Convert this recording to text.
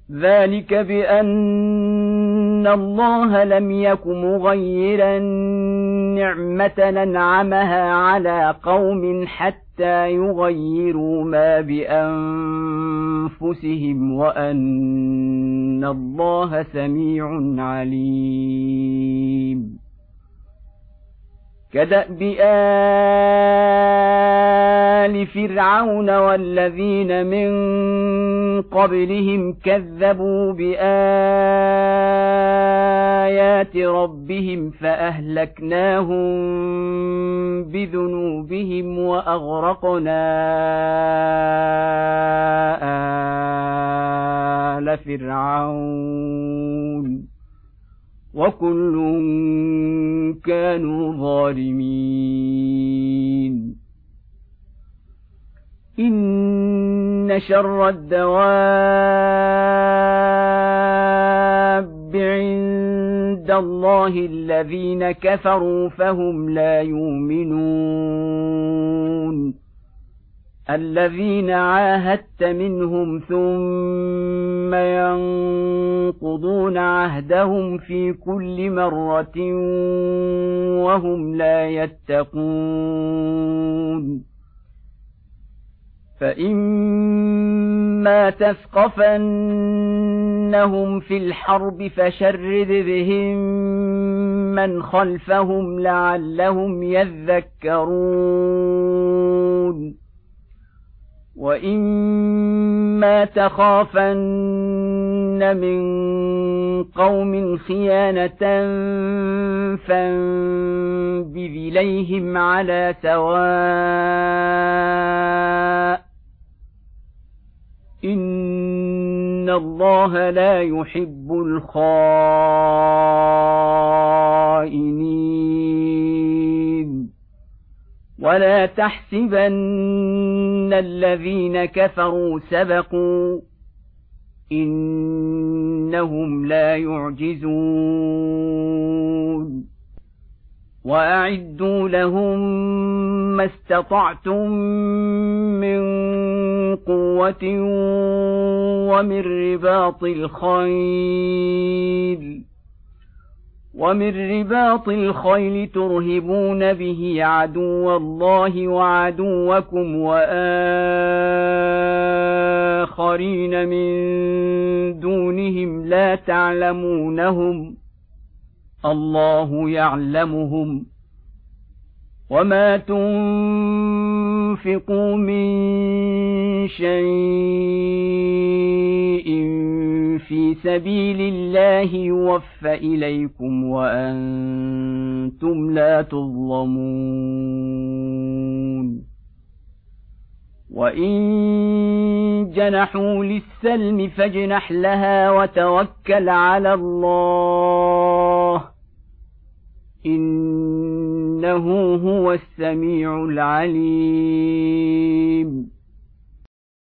ذلك بأن الله لم يك مغيرا نعمة أنعمها على قوم حتى يغيروا ما بأنفسهم وأن الله سميع عليم كدأب آل فرعون والذين من قبلهم كذبوا بآيات ربهم فأهلكناهم بذنوبهم وأغرقنا آل فرعون وكل كانوا ظالمين إن شر الدواب عند الله الذين كفروا فهم لا يؤمنون الذين عاهدت منهم ثم ينقضون عهدهم في كل مرة وهم لا يتقون فإما تثقفنهم في الحرب فشرد بهم من خلفهم لعلهم يذكرون وإما تخافن من قوم خيانة فانبذ إليهم على سواء إن الله لا يحب الخائنين ولا تحسبن الذين كفروا سبقوا إنهم لا يعجزون وأعدوا لهم ما استطعتم من قوة ومن رباط الخيل ترهبون به عدو الله وعدوكم وآخرين من دونهم لا تعلمونهم الله يعلمهم وما تنفقوا من شيء في سبيل الله يوفى إليكم وأنتم لا تظلمون وإن جنحوا للسلم فاجنح لها وتوكل على الله إنه هو السميع العليم